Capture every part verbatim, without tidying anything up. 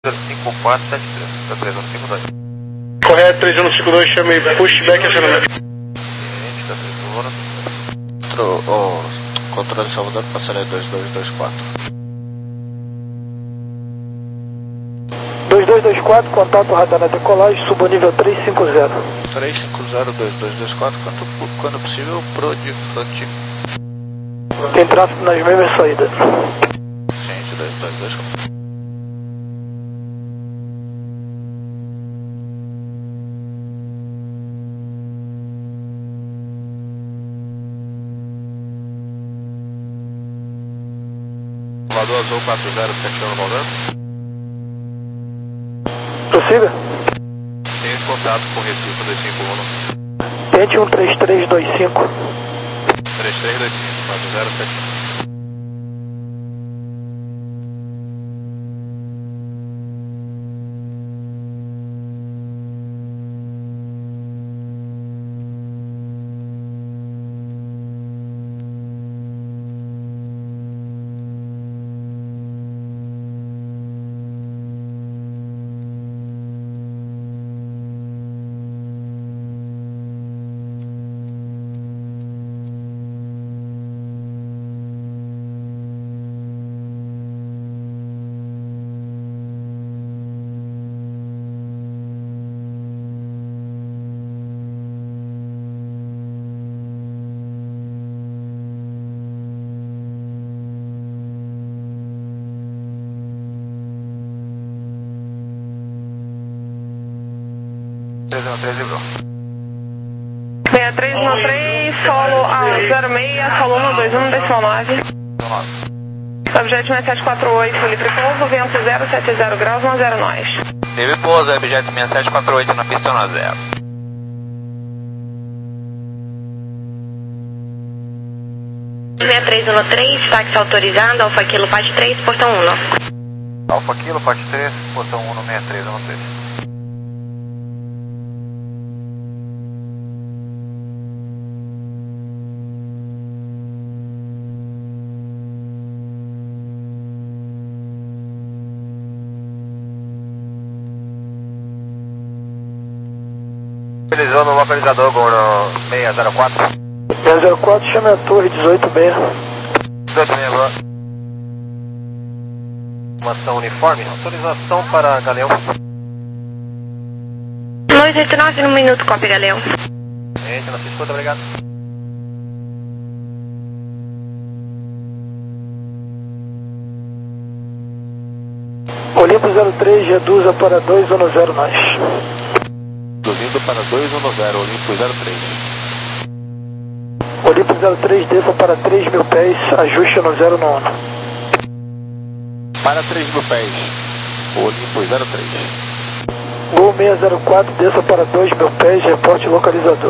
cinco quatro sete três, da três um cinco dois. Correto, três um cinco dois, chame pushback acionamento. Cliente da três um. O controle Salvador, passaré dois dois dois quatro. dois dois dois quatro, contato radar na decolagem, subo nível três cinco zero. três cinco zero dois dois dois quatro, quando, quando possível, pro de front. Tem tráfego nas mesmas saídas. Gente, dois dois dois quatro. Salvador Azul quatro zero sete um rodando. Possível? Tem contato com o Recife dois cinco um. Tente um três três dois cinco. três três dois cinco, quatro zero sete um. três um três livrou. seis três um três, solo a zero seis, solo um dois um, decimal nove. Objeto seis sete quatro oito, livre pouso, vento zero sete zero graus, um zero nós. Livre pouso, objeto seis sete quatro oito na pista um zero. seis três um três, táxi autorizado, Alfa Kilo Pat três, portão um. Alfa Kilo Pat três, portão um, seis três um três. Utilizou no localizador Goro seis zero quatro. seis zero quatro, chame a torre dezoito seis. dezoito seis, bro. Informação uniforme, autorização para Galeão. dois oito nove, no minuto, copy Galeão. Gente, nossa escuta, obrigado. Olimpo zero três, reduza para dois um zero nós. Reduzindo para dois um zero, Olimpo zero três. Olimpo zero três, desça para três mil pés, ajuste no zero nove. Para três mil pés, Olimpo zero três. Gol seis zero quatro, desça para dois mil pés, reporte localizador.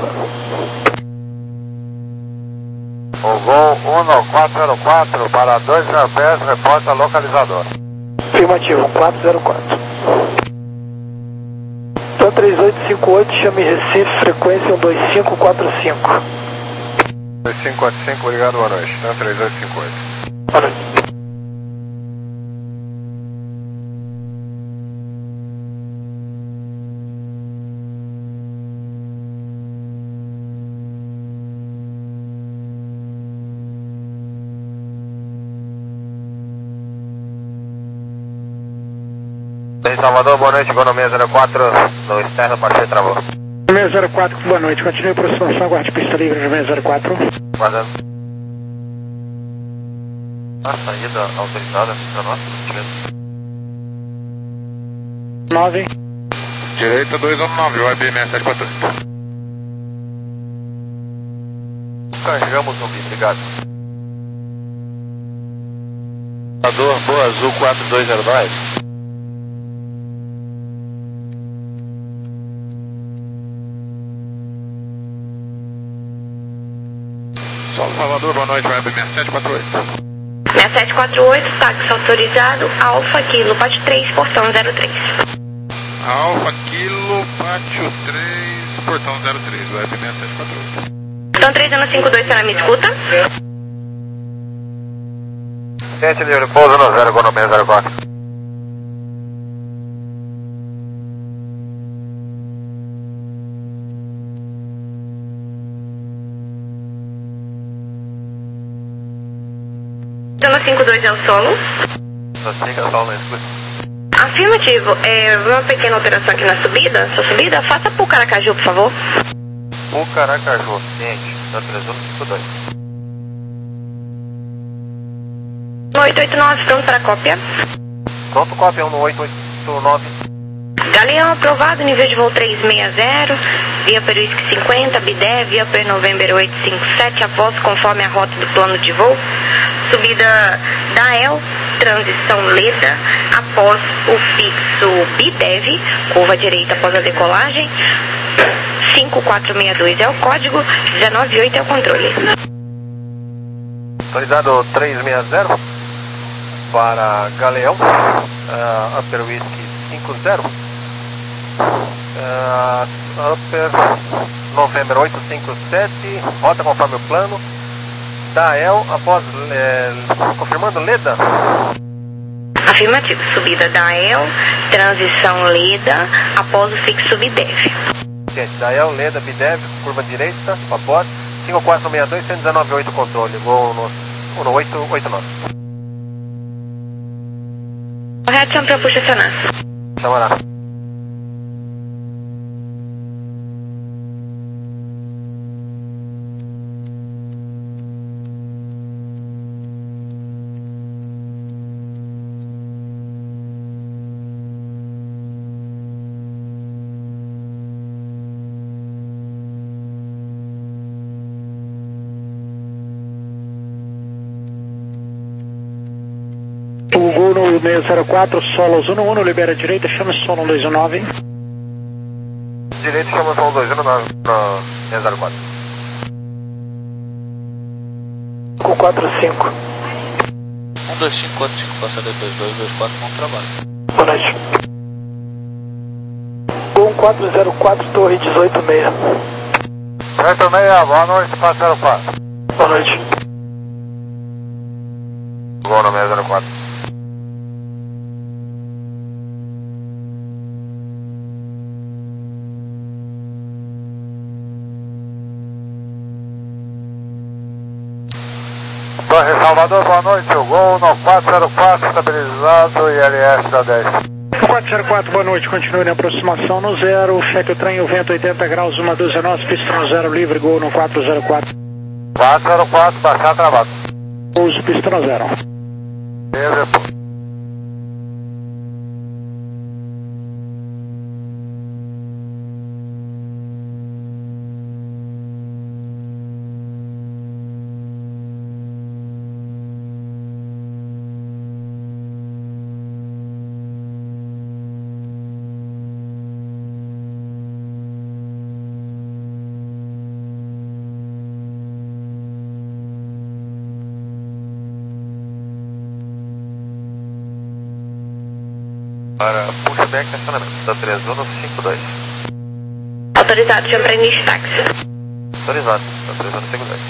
O Gol um quatro zero quatro para dois mil pés, reporta localizador. Afirmativo, quatro zero quatro. Então três oito cinco oito, chame Recife, frequência um dois cinco quatro cinco. dois cinco quatro cinco, obrigado, boa noite. Então três oito cinco oito. Boa noite. Em Salvador, boa noite, Gol seis zero quatro, no externo, parceiro travou. seis zero quatro, boa noite, continue a aproximação, aguarde pista livre no seis zero quatro. Guardando. A saída autorizada para nós, nove. direita dois um nove, O I B seis sete quatro oito. Carregamos no B, obrigado. Salvador, Boa Azul quatro dois zero nove. Salvador, boa noite, web seis sete quatro oito. seis sete quatro oito, táxi autorizado, Alfa Kilo Pat três, portão zero três. Alfa Kilo Pátio três, portão zero três, web seis sete quatro oito. Então três um cinco dois, você me escuta? sete livre, pouso no zero, Gol seis zero quatro. Zona cinco dois é o solo. Siga solo na escuta. Afirmativo. É, uma pequena alteração aqui na subida. Sua subida, faça pro Caracaju, por favor. O Caracaju, ciente, da três um cinco dois. oito oito nove, pronto para cópia. Pronto, cópia um no oito oito nove. Galeão aprovado, nível de voo trezentos e sessenta, via per Whisky cinquenta, B dez, via per November oitocentos e cinquenta e sete, após conforme a rota do plano de voo. Subida da E L, transição Leda, após o fixo B dez, curva direita após a decolagem. cinco quatro seis dois é o código, dezenove oito é o controle. Autorizado trezentos e sessenta para Galeão, uh, Upper Whisky cinquenta, uh, Upper November oitocentos e cinquenta e sete, rota conforme o plano, da E L, após, eh, confirmando Leda. Afirmativo, subida da E L, transição Leda, após o fixo B dez. Gente, da E L, Leda, B dez, curva direita, após, cinco quatro seis dois, cento e dezenove oito controle, voo no, no oito oito nove. Correto, chama para puxa acionar. Chamará. O Gol no seis zero quatro, Solos um um, libera a direita, chama Solo dois um nove. Direito, chama Solo dois um nove, no seis zero quatro. cinco quatro cinco. um dois cinco quatro cinco, passadeiro dois dois dois quatro, bom trabalho. Boa noite. Gol quatro zero quatro, torre dezoito seis. dezoito seis, boa noite, quatro zero quatro. Boa noite. Gol no seis zero quatro. Torre Salvador, boa noite, o Gol no quatro zero quatro, estabilizado e L S da dez. quatro zero quatro, boa noite, continue na aproximação no zero, cheque o trem, o vento oitenta graus, uma dúzia nós, pistão zero livre, Gol no quatro zero quatro. quatro zero quatro, baixar travado. Uso pistão zero. Beleza. Para pushback estacionamento da três um cinco dois. Autorizado, chama para início de táxi. Autorizado, da três um cinco dois.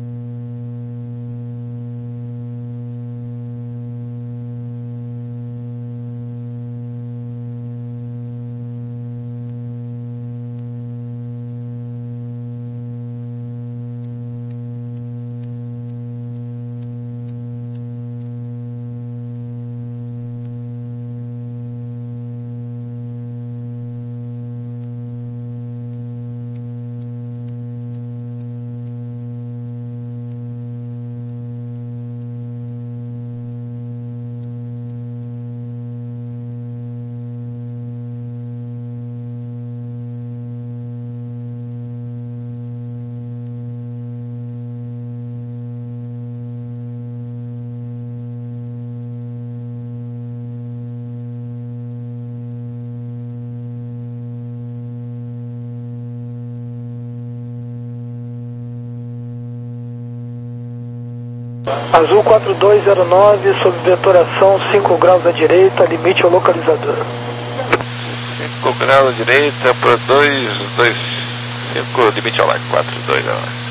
Azul quatro dois zero nove, sob vetoração cinco graus à direita, limite ao localizador. cinco graus à direita para dois dois cinco, limite ao lag, quatro dois zero nove.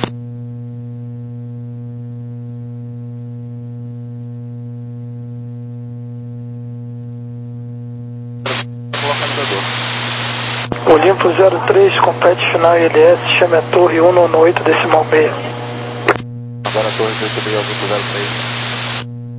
Olimpo zero três, compete final I L S, chame a torre um oito decimal seis. Agora a torre oito seis, Olimpo zero três.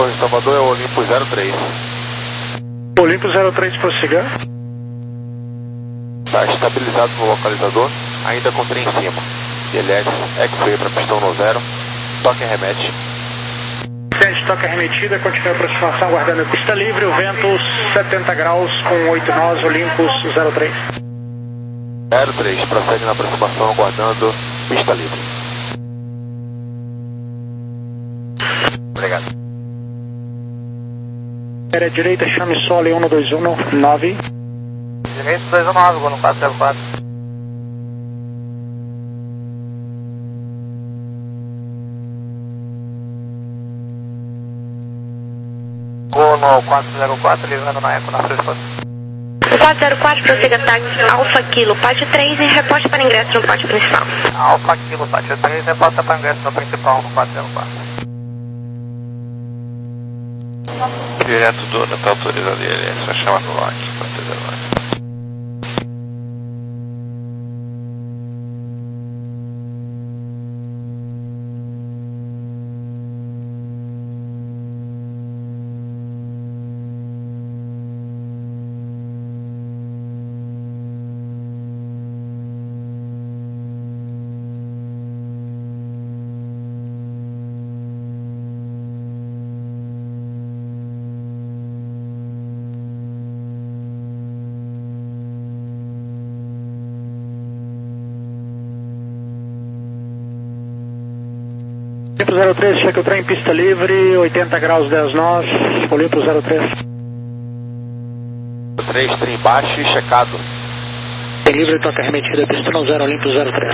Em Salvador é o Olympus zero três. Olympus zero três, prossiga. Está estabilizado no localizador, ainda com trem em cima. D L S, X-Ray para pistão no zero, toque remete. Teste toque remetida, continua a aproximação, aguardando a pista livre, o vento setenta graus com oito nós, Olympus zero três. zero três, prossegue na aproximação, aguardando pista livre. Obrigado. Área direita, chame solo um dois um nove. Direito dois um nove, vou no quatro zero quatro. Vou no quatro zero quatro, ligando na Eco na frente. quatro zero quatro, prossiga táxi Alfa Kilo, pátio três e reporte para ingresso no pátio principal. Alfa Kilo, pátio três, reporta para ingresso no principal no quatro zero quatro. Direto do não está autorizado ele, é só chamar no lock, quatro zero nove. Olympus zero três, cheque o trem, pista livre, oitenta graus, dez nós, Olympus zero três. três, trem baixo e checado. Trem livre, toca remetida, pista no zero, Olympus zero três.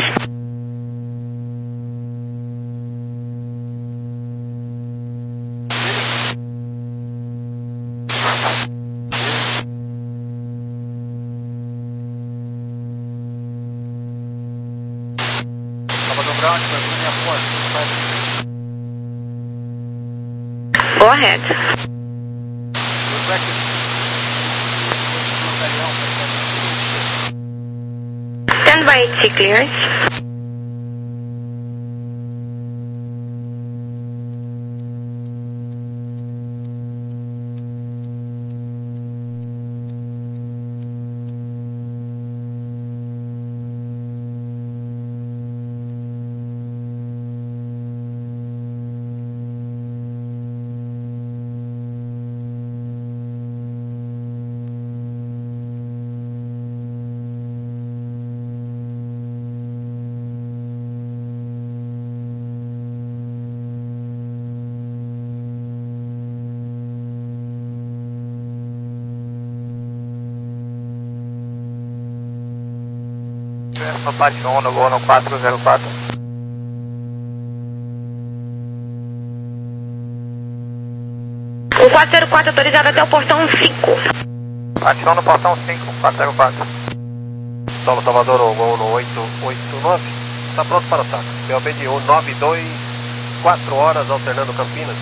Go ahead. Stand by H C clearance. No pátio um, no voo no quatro zero quatro. O quatro zero quatro autorizado até o portão cinco. Pátio um no portão cinco, quatro zero quatro. Solo Salvador, o voo no oito oito nove. Está pronto para o saco. P O B de um nove dois, quatro horas alternando Campinas.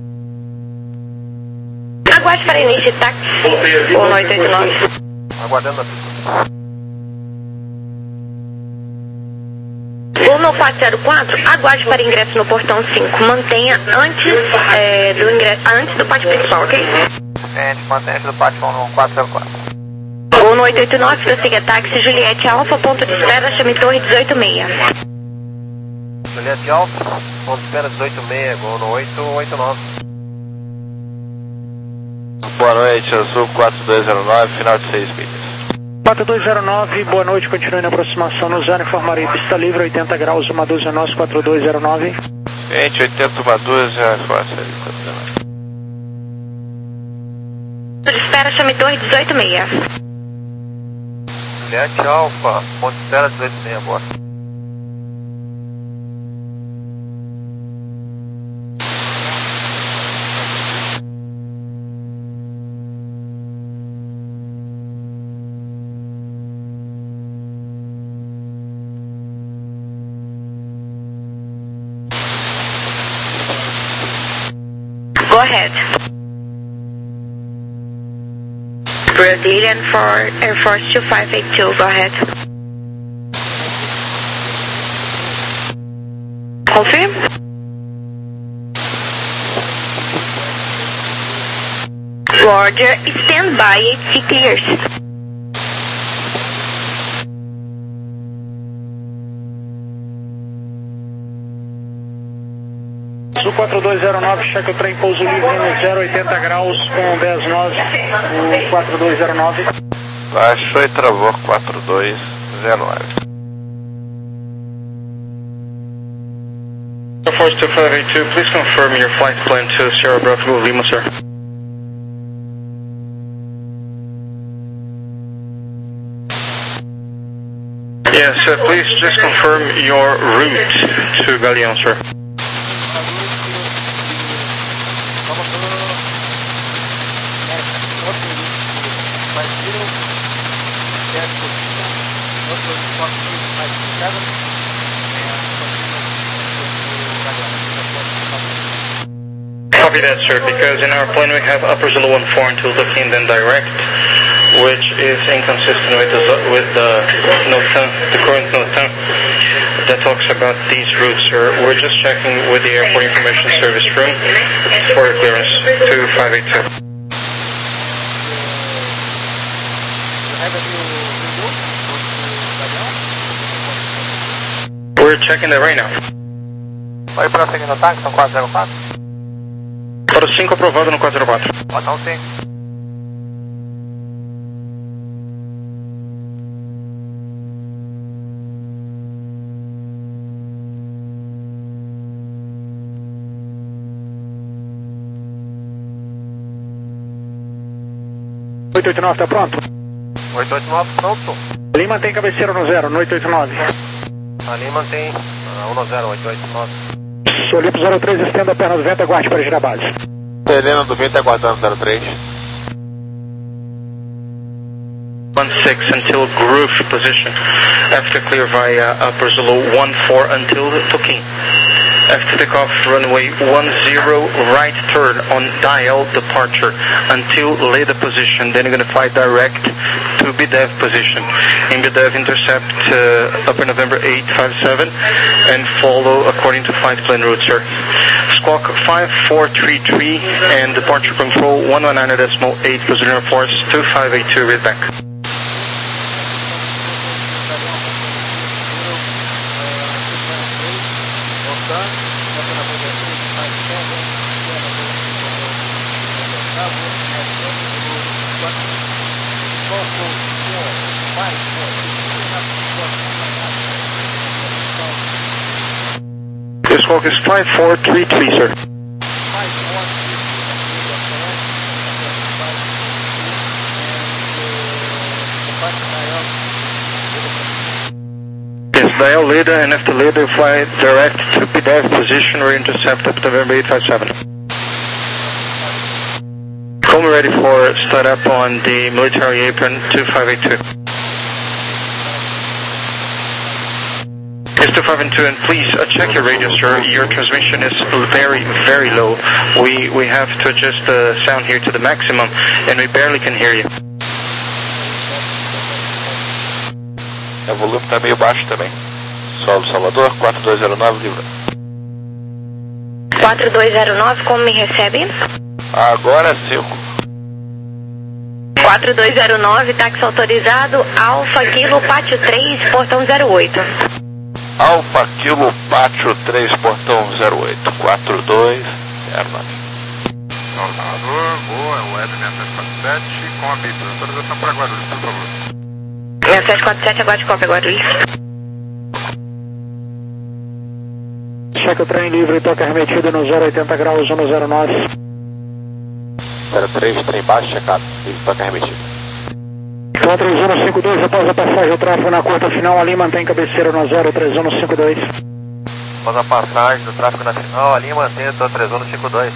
Aguarde para início de táxi. um oito oito nove. Aguardando a pista. Gol quatro zero quatro, aguarde para ingresso no portão cinco. Mantenha antes, é, do, ingresso, antes do pátio principal, ok? Gente, mantenha antes do pátio um no quatro zero quatro. Gol oito oito nove, prossiga táxi Juliette Alfa, ponto de espera, chame Torre dezoito seis. Juliette Alfa, ponto de espera dezoito seis, gol no oito oito nove. Boa noite, Azul quatro dois zero nove, final de seis milhas. quatro dois zero nove, boa noite, continue na aproximação no zero, informarei pista livre, oitenta graus, uma dúzia nós, quatro dois zero nove. Gente, oitenta, uma dúzia, quatro De espera, chame Torre dezoito seis. Juliette Alfa, ponto de espera dezoito seis, boa. Go ahead. Brazilian for Air Force two five eight two, go ahead. Confirm? Roger, stand by, H C clears. Sul quatro dois zero nove, checa o trem, pouso livre no zero oitenta graus com dez nove, o quatro dois zero nove. Baixou e travou quatro dois zero nove. Air Force two five eight two, please confirm your flight plan to Sierra Bravo Lima, sir. Yes, uh, please just confirm your route to Galeão, sir. Copy that, sir, because in our plan we have upper Zulu one four until Tucking, then direct, which is inconsistent with the, with the NOTAM, the current NOTAM that talks about these routes, sir. We're just checking with the Airport Information Service room for clearance two five eight two. We're checking that right now. Oi, prosseguindo no táxi, são quatro zero quatro. Para o cinco aprovado no quatro zero quatro. Botão cinco. oito oito nove, tá pronto? oito oito nove, pronto. Ali mantém cabeceira no zero, no oito oito nove. Ali mantém uh, um zero oito oito nove. Solipo zero três, estenda a perna do vento, aguarde para girar a base. Serena do vento aguardando zero três. one six until groove position. After clear via upper Zulu one four until Tucking. After takeoff, runway one zero, right turn on dial departure until Leda position. Then you're going to fly direct to B D E V position. In B D E V, intercept uh, upper November eight five seven and follow according to flight plan route, sir. Squawk five four three three and departure control one one nine decimal eight, Brazilian Air Force two five eight two, read back. Your squawk is five four three three, sir. Yes, dial Leda, and after Leda, fly direct to B D E V position or intercept up November eight five seven. Come ready for start up on the military apron two five eight two. two five eight two, and please uh, check your radio, sir. Your transmission is very, very low. We we have to adjust the sound here to the maximum, and we barely can hear you. O volume está meio baixo também. Solo Salvador, quatro dois zero nove, livre. quatro dois zero nove, como me recebe? Agora cinco. quatro dois zero nove, táxi autorizado, Alfa Kilo Pátio três, portão zero oito. Alfa Kilo Pátio três, portão zero oito, quatro dois zero nove. Salvador, boa, o Ed sete quatro sete, com a pista, autorização para Guarulhos, por favor. sete quatro sete, aguarde cópia, Guarulhos. Checa o trem livre, toca remetido no zero oitenta graus, um zero nove. zero três, trem baixo, checado, livre, toca remetido. quatro zero cinco dois, após a passagem do tráfego na curta final, ali mantém cabeceira no zero três um cinco dois. Após a passagem do tráfego na final, ali mantém o três um cinco dois.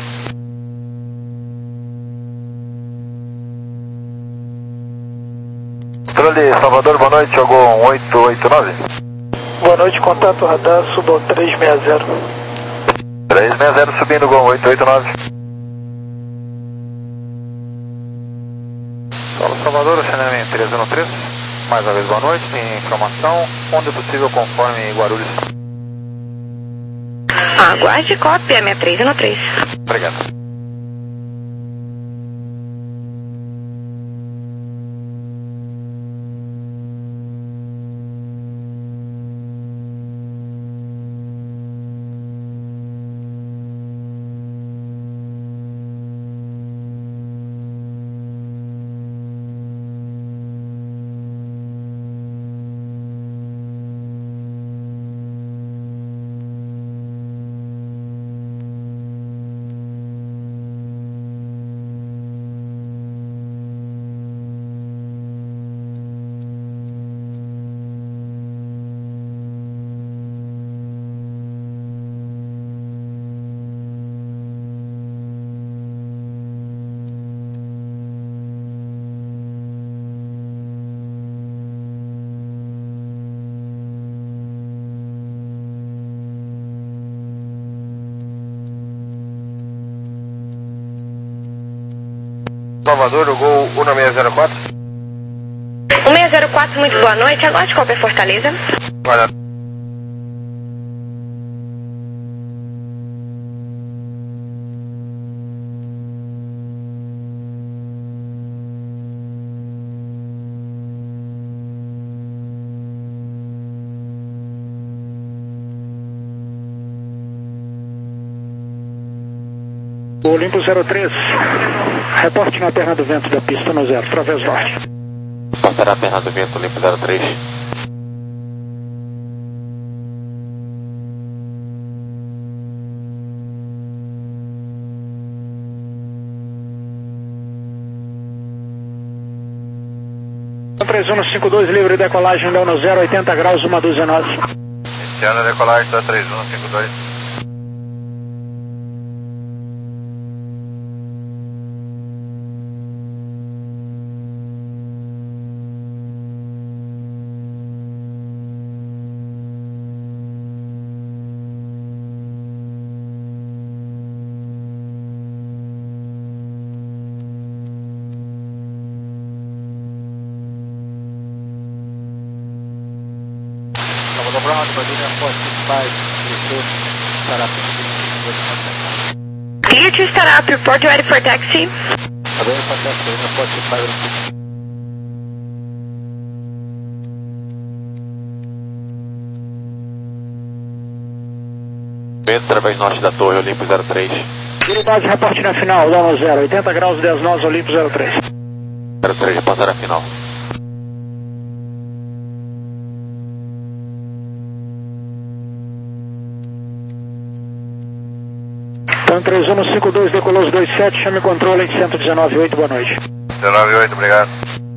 Controle Salvador, boa noite, jogou um oito oito nove. Boa noite, contato radar, subo três seis zero. três seis zero subindo, Gol oito oito nove. Solo Salvador, Xaname três um três. Mais uma vez, boa noite, tem informação, onde possível conforme Guarulhos. Aguarde cópia, minha três um três. Obrigado. Salvador, do Gol um seis zero quatro. um seis zero quatro, muito boa noite. Aguarde qual é Fortaleza. Olha. Olimpo zero três, reporte na perna do vento da pista no zero, Través Norte. Passará a perna do vento, Olimpo zero três. três um cinco dois, livre decolagem, deu no zero, oitenta graus, uma dúzia nove. Iniciando a decolagem da três um cinco dois. Clear to start up, report ready for taxi. Vento através norte da torre, Olimpo zero três. Unidade, reporte na final, dá no zero, oitenta graus, dez nós, Olimpo zero três. zero três, reportar a final. Então três um cinco dois, decolou os dois sete, chame controle em cento e dezenove oito, boa noite. dezenove oito, obrigado.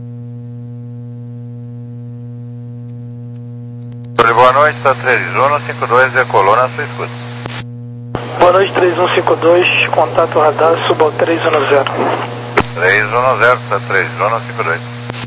Boa noite, está três um cinco dois, decolou na sua escuta. Boa noite, três um cinco dois, contato radar, suba ao três um zero. três um zero, está três um cinco dois.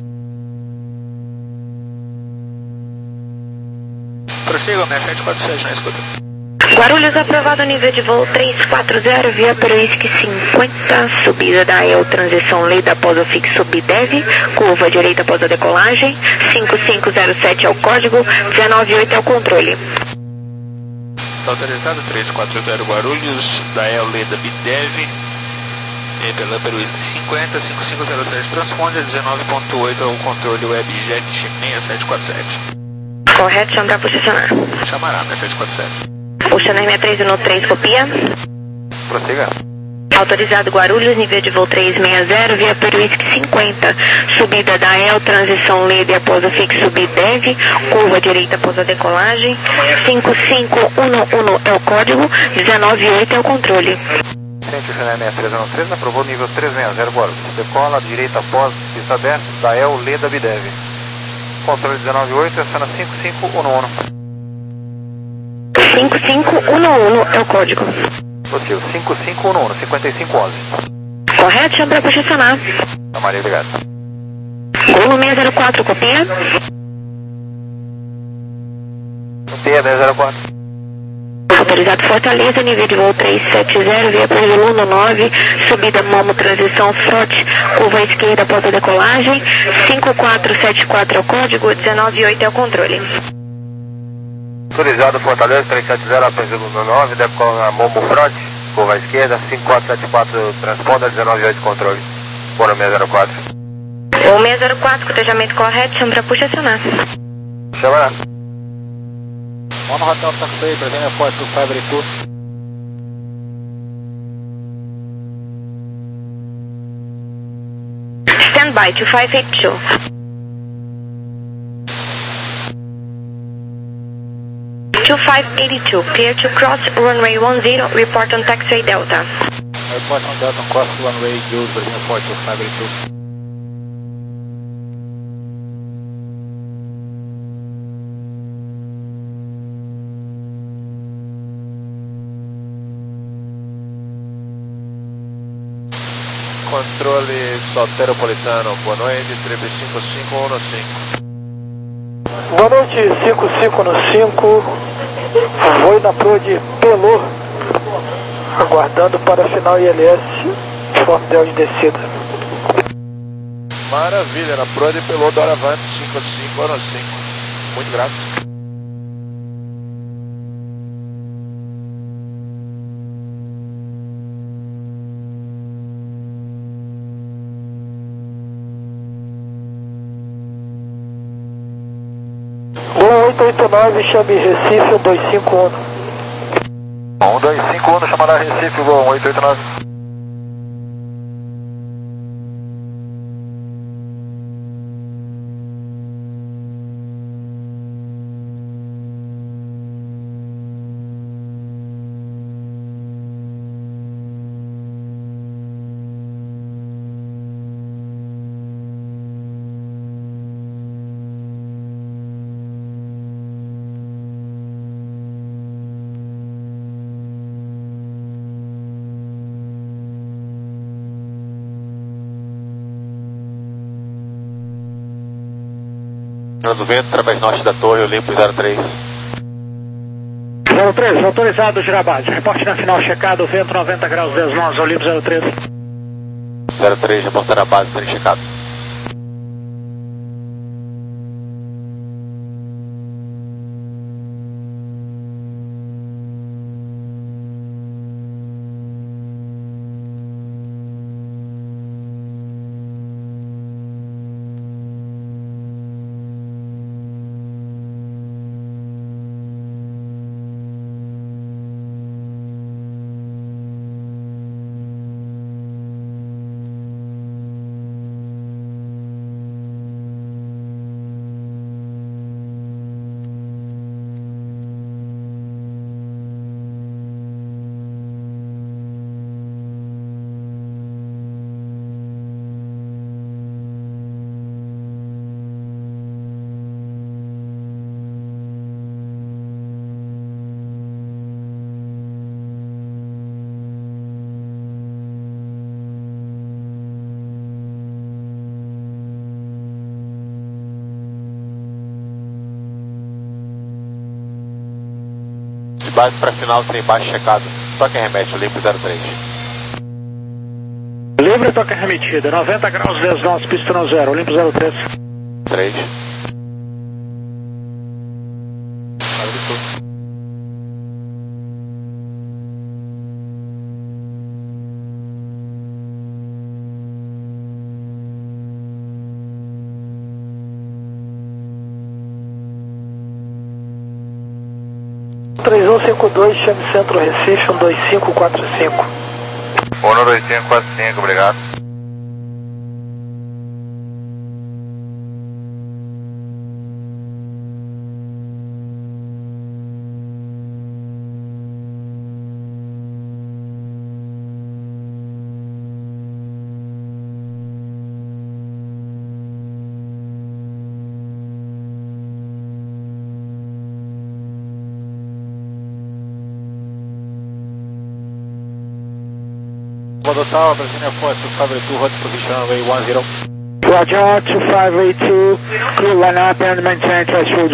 Prossiga, minha sete quatro sete na escuta. Guarulhos aprovado, nível de voo três quatro zero, via Peruísque cinquenta, subida da E L, transição leda após o fixo B D E V, curva direita após a decolagem, cinco cinco zero sete é o código, dezenove oito é o controle. Autorizado três quatro zero Guarulhos, da E L leda B D E V, e pela Peruísque cinquenta, cinco cinco zero sete transponde, dezenove ponto oito é o controle Webjet seis sete quatro sete. Correto, chama para posicionar. Chamará, minha sete quatro sete. Posicionar minha três um três, copia. Prossiga. Autorizado Guarulhos, nível de voo três seis zero, via Peruísque cinquenta, subida da E L, transição leda após o fixo B D E V, curva direita após a decolagem, cinco cinco um um é o código, dezenove oito é o controle. Centro Channel seis três um três, aprovou nível três seis zero Guarulhos. Decola direita após pista dez, da E L leda B D E V. Controle dezenove oito, aciona cinco cinco um um. cinco cinco um um é o código. Positivo, cinco cinco um um, cinquenta e cinco onze. Correto, chama para posicionar. Tá, Maria, obrigado. Gol no seis zero quatro, copia. Copia, seis zero quatro. Autorizado Fortaleza, nível de voo três sete zero, via Peruísque nove, subida Momo, transição Frote, curva esquerda após a decolagem, cinco quatro sete quatro é o código, dezenove oito é o controle. Autorizado Fortaleza, três sete zero, Apenzilo nove, decola Momo Frote, curva esquerda, cinco quatro sete quatro, transponder, dezenove oito, controle. Bora seis zero quatro. O seis zero quatro, cotejamento correto, chama para posicionar. Chama lá. One Hotel Taxi, Brazilian four two five two. Stand by, two five eight two. two five eight two, clear to cross runway one zero, report on taxiway Delta. Report on Delta, cross runway Jules, Brazilian four two five two. Controle Soteropolitano, boa noite, triple cinco cinco um cinco. Boa noite, cinco cinco cinco, voo na proa de Pelô, aguardando para a final I L S, forma de descida. Maravilha, era Prode pelo Doravante cinco cinco ano cinco. Muito grato. um oito oito nove, chame Recife um dois cinco um. um dois cinco um, chamada Recife, voo um oito oito nove. Do vento, através norte da torre, eu limpo zero três. zero três, autorizado, Girabade. Reporte na final checado, vento noventa graus, dez nós, eu limpo zero três. zero três, reportar a base, trem checado. De base para final, trem baixo checado. Toque remete, eu limpo zero três. Livre, toque remetida. noventa graus, dez nós, pista no zero, eu limpo zero três. três. três um cinco dois, chame Centro Recife um dois cinco quatro cinco. um dois cinco quatro cinco, obrigado. Comando Tower, Brasília Force, two five eight two, hot position runway one zero. Roger, two five eight two, crew line up and maintain threshold.